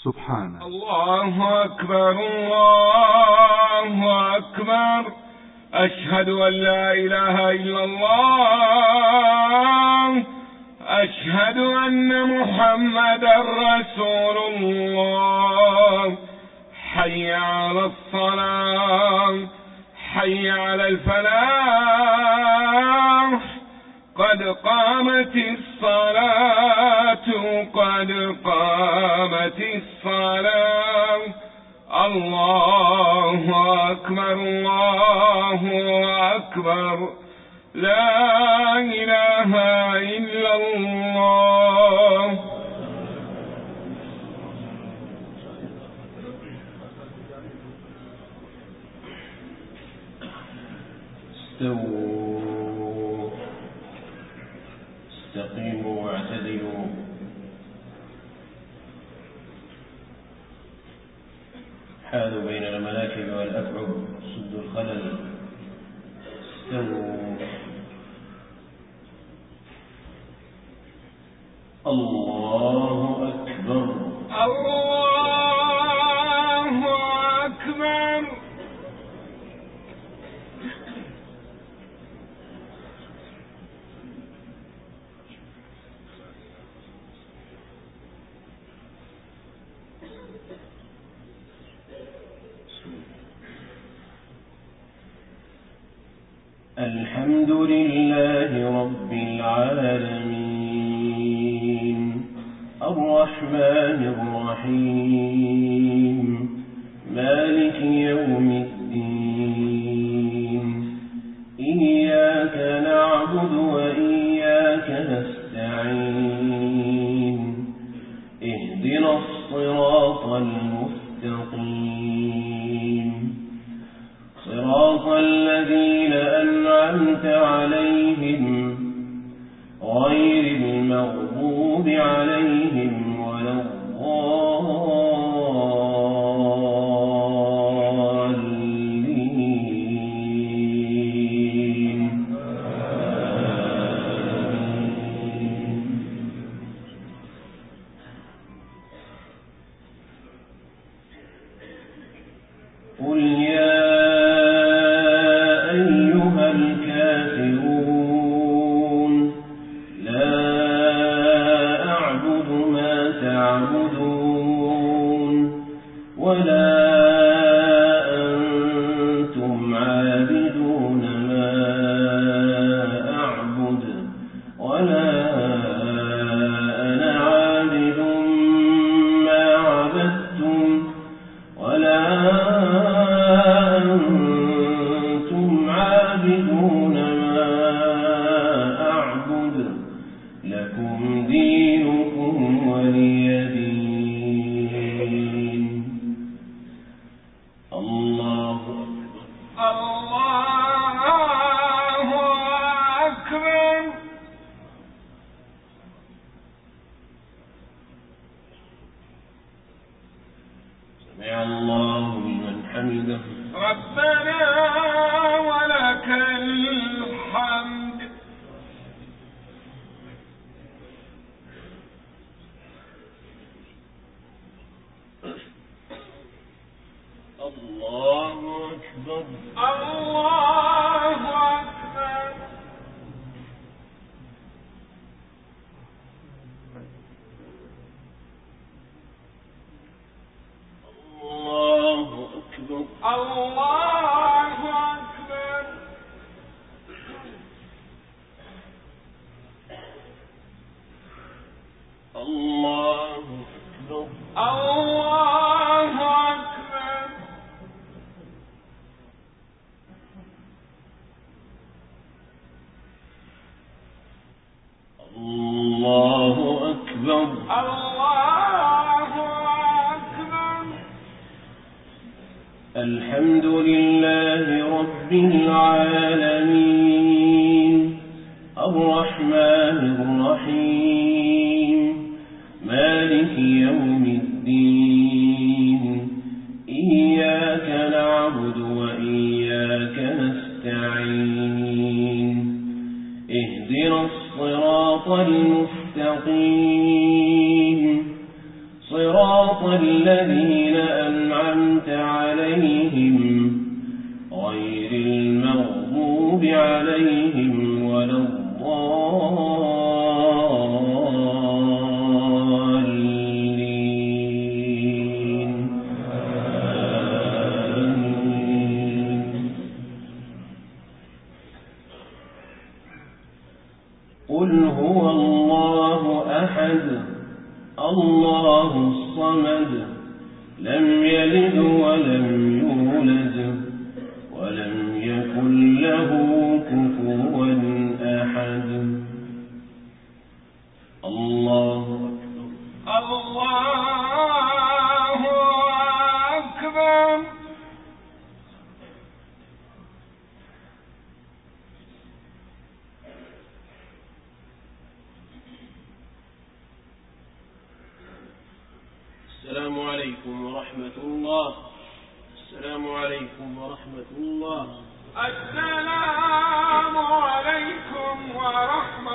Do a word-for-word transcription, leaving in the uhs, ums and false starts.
سبحانه. الله أكبر الله أكبر. أشهد أن لا إله إلا الله. أشهد أن محمدا رسول الله. حي على الصلاة حي على الفلاح. قد قامت الصلاة قد قامت الصلاة. الله أكبر الله أكبر. لا إله إلا الله. استووا استقيموا واعتدلوا. حاذوا بين المناكب والأكعب سدوا الخلل. استووا. الله أكبر الله أكبر. الحمد لله رب العالمين الرحمن الرحيم مالك يوم الدين. إياك نعبد وإياك نستعين. اهدنا الصراط المستقيم صراط الذين أنعمت عليهم غير المغضوب عليهم ولا الضالين. قل يا ربنا ولك الحمد. الله أكبر الله أكبر. الله أكبر الله أكبر. الله أكبر الله أكبر. الله أكبر الله أكبر. الحمد لله رب العالمين الرحمن الرحيم مالك يوم الدين. إياك نعبد وإياك نستعين. اهدنا الصراط المستقيم صراط صراط الذين أنعمت عليهم غير المغضوب عليهم ولا الضالين آمين. قل هو الله أحد الله الصمد لم يلد ولم يولد ولم يكن له كفوا أحد. الله الله أكبر. السلام عليكم ورحمة الله. السلام عليكم ورحمة الله. السلام عليكم ورحمة